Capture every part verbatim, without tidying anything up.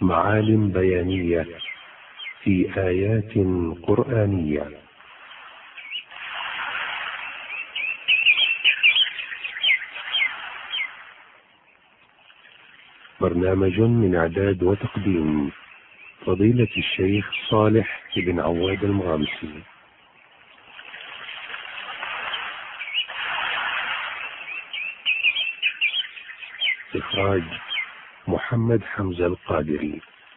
معالم بيانية في آيات قرآنية. برنامج من إعداد وتقديم فضيلة الشيخ صالح بن عواد المغامسي. إخراج محمد حمزة القادري.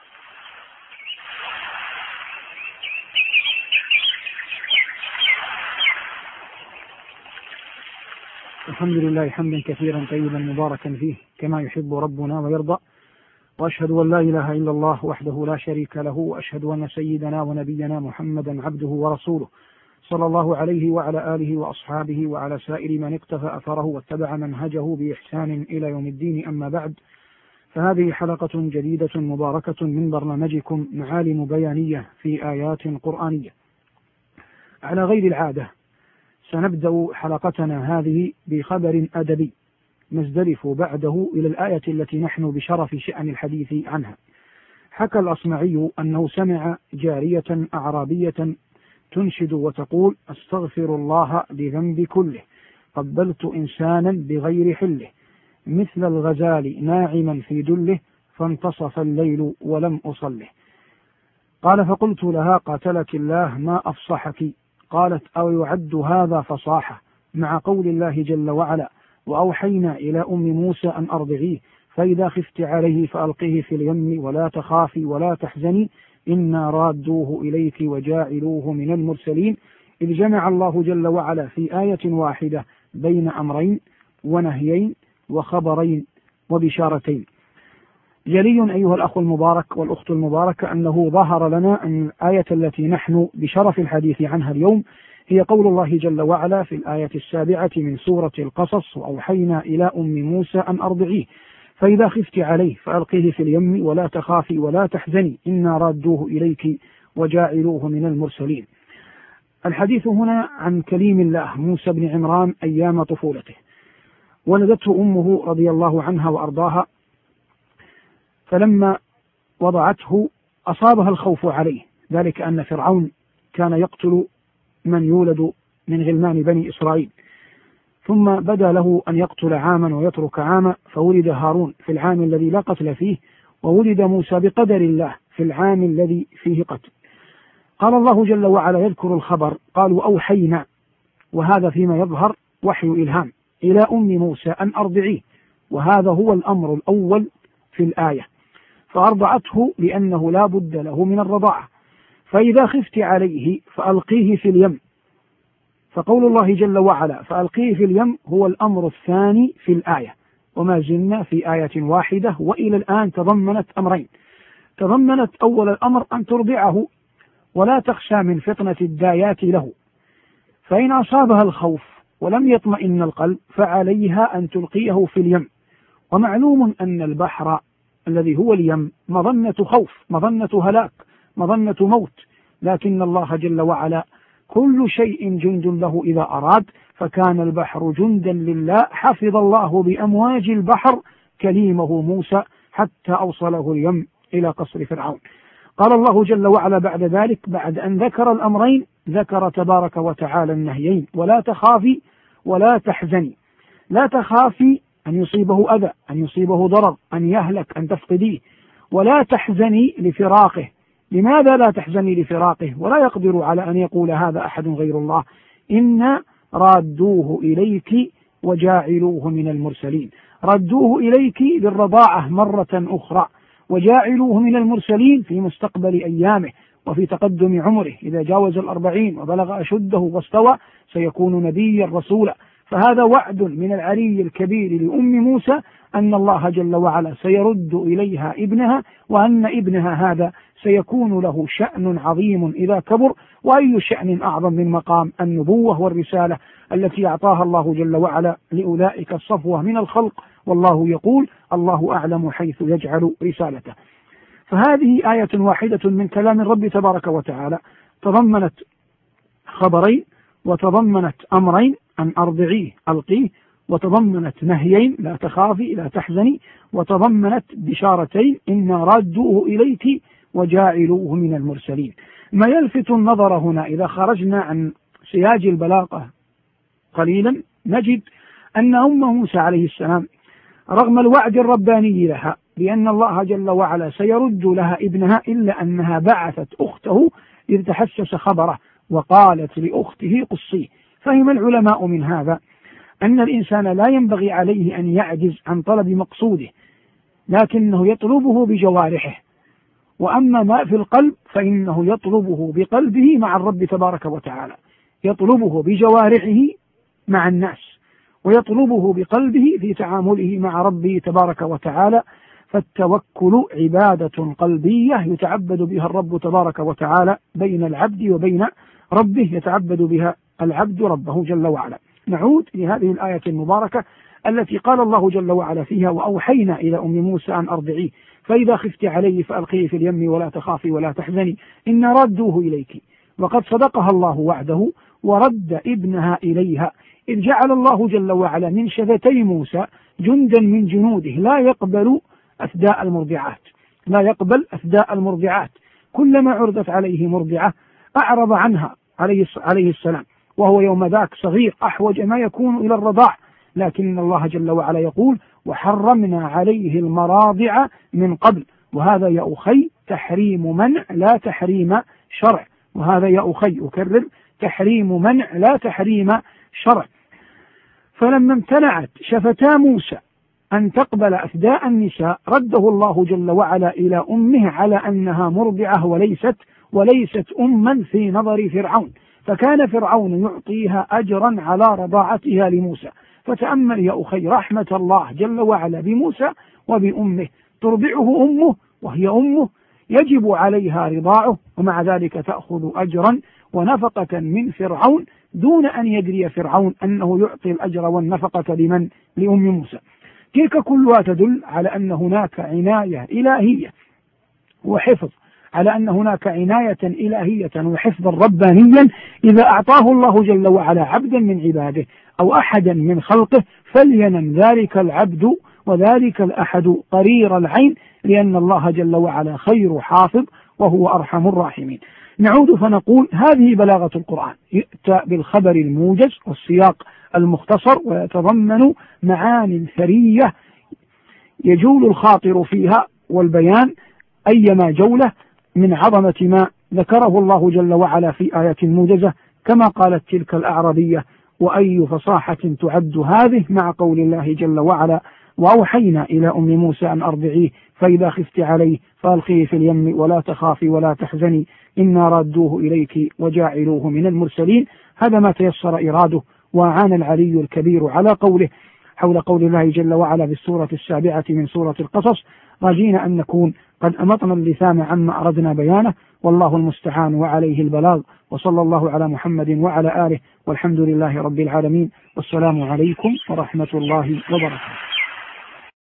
الحمد لله حمدا كثيرا طيبا مباركا فيه كما يحب ربنا ويرضى، وأشهد أن لا إله إلا الله وحده لا شريك له، وأشهد أن سيدنا ونبينا محمدا عبده ورسوله صلى الله عليه وعلى آله وأصحابه وعلى سائر من اقتفى أثره واتبع منهجه بإحسان إلى يوم الدين. أما بعد، فهذه حلقة جديدة مباركة من برنامجكم معالم بيانية في آيات قرآنية. على غير العادة سنبدأ حلقتنا هذه بخبر أدبي نزدلف بعده إلى الآية التي نحن بشرف شأن الحديث عنها. حكى الأصمعي أنه سمع جارية أعرابية تنشد وتقول: أستغفر الله لذنب كله، قبلت إنسانا بغير حله، مثل الغزال ناعما في دله، فانتصف الليل ولم أصله. قال: فقلت لها: قاتلك الله ما أفصحك. قالت: أو يعد هذا فصاحة، مع قول الله جل وعلا: وأوحينا إلى أم موسى أن أرضعيه، فإذا خفت عليه فألقيه في اليم ولا تخافي ولا تحزني إنا رادوه إليك وجاعلوه من المرسلين. إذ جمع الله جل وعلا في آية واحدة بين أمرين ونهيين وخبرين وبشارتين. جلي أيها الأخ المبارك والأخت المباركة أنه ظهر لنا أن الآية التي نحن بشرف الحديث عنها اليوم هي قول الله جل وعلا في الآية السابعة من سورة القصص: وأوحينا إلى أم موسى أن أرضعيه، فإذا خفت عليه فألقيه في اليم ولا تخافي ولا تحزني إنا رادوه إليك وجاعلوه من المرسلين. الحديث هنا عن كليم الله موسى بن عمران أيام طفولته. ولدته أمه رضي الله عنها وأرضاها، فلما وضعته أصابها الخوف عليه، ذلك أن فرعون كان يقتل من يولد من غلمان بني إسرائيل، ثم بدا له أن يقتل عاما ويترك عاما، فولد هارون في العام الذي لا قتل فيه، وولد موسى بقدر الله في العام الذي فيه قتل. قال الله جل وعلا يذكر الخبر: قالوا أوحينا، وهذا فيما يظهر وحي إلهام، إلى أم موسى أن أرضعيه، وهذا هو الأمر الأول في الآية، فأرضعته لأنه لا بد له من الرضاعة. فإذا خفت عليه فألقيه في اليم، فقول الله جل وعلا فألقيه في اليم هو الأمر الثاني في الآية، وما زلنا في آية واحدة وإلى الآن تضمنت أمرين. تضمنت أول الأمر أن ترضعه ولا تخشى من فتنة الدايات له، فإن أصابها الخوف ولم يطمئن القلب فعليها أن تلقيه في اليم. ومعلوم أن البحر الذي هو اليم مظنة خوف، مظنة هلاك، مظنة موت، لكن الله جل وعلا كل شيء جند له إذا أراد، فكان البحر جندا لله، حفظ الله بأمواج البحر كليمه موسى حتى أوصله اليم إلى قصر فرعون. قال الله جل وعلا بعد ذلك، بعد أن ذكر الأمرين، ذكر تبارك وتعالى النهيين: ولا تخافي ولا تحزني. لا تخافي أن يصيبه أذى، أن يصيبه ضرر، أن يهلك، أن تفقديه. ولا تحزني لفراقه. لماذا لا تحزني لفراقه؟ ولا يقدر على أن يقول هذا أحد غير الله. إنا رادوه إليك وجاعلوه من المرسلين. ردوه إليك للرضاعة مرة أخرى، وجاعلوه من المرسلين في مستقبل أيامه وفي تقدم عمره، إذا جاوز الأربعين وبلغ أشده واستوى سيكون نبيا رسولا. فهذا وعد من العلي الكبير لأم موسى أن الله جل وعلا سيرد إليها ابنها، وأن ابنها هذا سيكون له شأن عظيم إذا كبر. وأي شأن أعظم من مقام النبوة والرسالة التي أعطاها الله جل وعلا لأولئك الصفوة من الخلق، والله يقول: الله أعلم حيث يجعل رسالته. فهذه آية واحدة من كلام الرب تبارك وتعالى تضمنت خبرين وتضمنت أمرين: أن أرضعيه، ألقيه، وتضمنت نهيين: لا تخافي لا تحزني، وتضمنت بشارتين: إنا رادوه إليك وجاعلوه من المرسلين. ما يلفت النظر هنا إذا خرجنا عن سياج البلاغة قليلا نجد أن أم موسى عليه السلام رغم الوعد الرباني لها بأن الله جل وعلا سيرد لها ابنها، إلا أنها بعثت أخته إذ تحسس خبره وقالت لأخته قصيه. فهم العلماء من هذا أن الإنسان لا ينبغي عليه أن يعجز عن طلب مقصوده، لكنه يطلبه بجوارحه، وأما ما في القلب فإنه يطلبه بقلبه مع الرب تبارك وتعالى، يطلبه بجوارحه مع الناس، ويطلبه بقلبه في تعامله مع ربه تبارك وتعالى. فالتوكل عبادة قلبية يتعبد بها الرب تبارك وتعالى بين العبد وبين ربه، يتعبد بها العبد ربه جل وعلا. نعود لهذه الآية المباركة التي قال الله جل وعلا فيها: وأوحينا إلى أم موسى أن أرضعيه فإذا خفت عليه فألقيه في اليم ولا تخافي ولا تحزني إنا ردوه إليك. وقد صدقها الله وعده ورد ابنها إليها، إذ جعل الله جل وعلا من شفتي موسى جندا من جنوده لا يقبل أثداء المرضعات، لا يقبل أثداء المرضعات. كلما عرضت عليه مرضعة أعرض عنها عليه السلام، وهو يوم ذاك صغير أحوج ما يكون إلى الرضاع، لكن الله جل وعلا يقول: وحرمنا عليه المراضع من قبل. وهذا يا أخي تحريم منع لا تحريم شرع، وهذا يا أخي أكرر تحريم منع لا تحريم شرع. فلما امتنعت شفتا موسى أن تقبل أثداء النساء رده الله جل وعلا إلى أمه على أنها مرضعة وليست وليست أما في نظر فرعون، فكان فرعون يعطيها أجرا على رضاعتها لموسى. فتأمل يا أخي رحمة الله جل وعلا بموسى وبأمه، ترضعه أمه وهي أمه، يجب عليها رضاعه، ومع ذلك تأخذ أجرا ونفقة من فرعون دون أن يدري فرعون أنه يعطي الأجر والنفقة لمن؟ لأم موسى. تلك كلها تدل على أن هناك عناية إلهية وحفظ، على أن هناك عناية إلهية وحفظا ربانيا إذا أعطاه الله جل وعلا عبدا من عباده أو أحدا من خلقه، فلينم ذلك العبد وذلك الأحد قرير العين، لأن الله جل وعلا خير حافظ وهو أرحم الراحمين. نعود فنقول: هذه بلاغة القرآن، يؤتى بالخبر الموجز والسياق المختصر، ويتضمن معاني ثرية يجول الخاطر فيها والبيان أيما جولة من عظمة ما ذكره الله جل وعلا في آية موجزة، كما قالت تلك الأعرابية: وأي فصاحة تعد هذه، مع قول الله جل وعلا: وأوحينا إلى أم موسى أن أرضعيه فإذا خفت عليه فألقيه في اليم ولا تخافي ولا تحزني إنا رادوه إليك وجاعلوه من المرسلين. هذا ما تيسر إراده، وأعان العلي الكبير على قوله حول قول الله جل وعلا في السورة السابعة من سورة القصص: راجين أن نكون قد أمطنا اللثام عما أردنا بيانه، والله المستعان وعليه البلاغ. وصلى الله على محمد وعلى آله، والحمد لله رب العالمين، والسلام عليكم ورحمة الله وبركاته.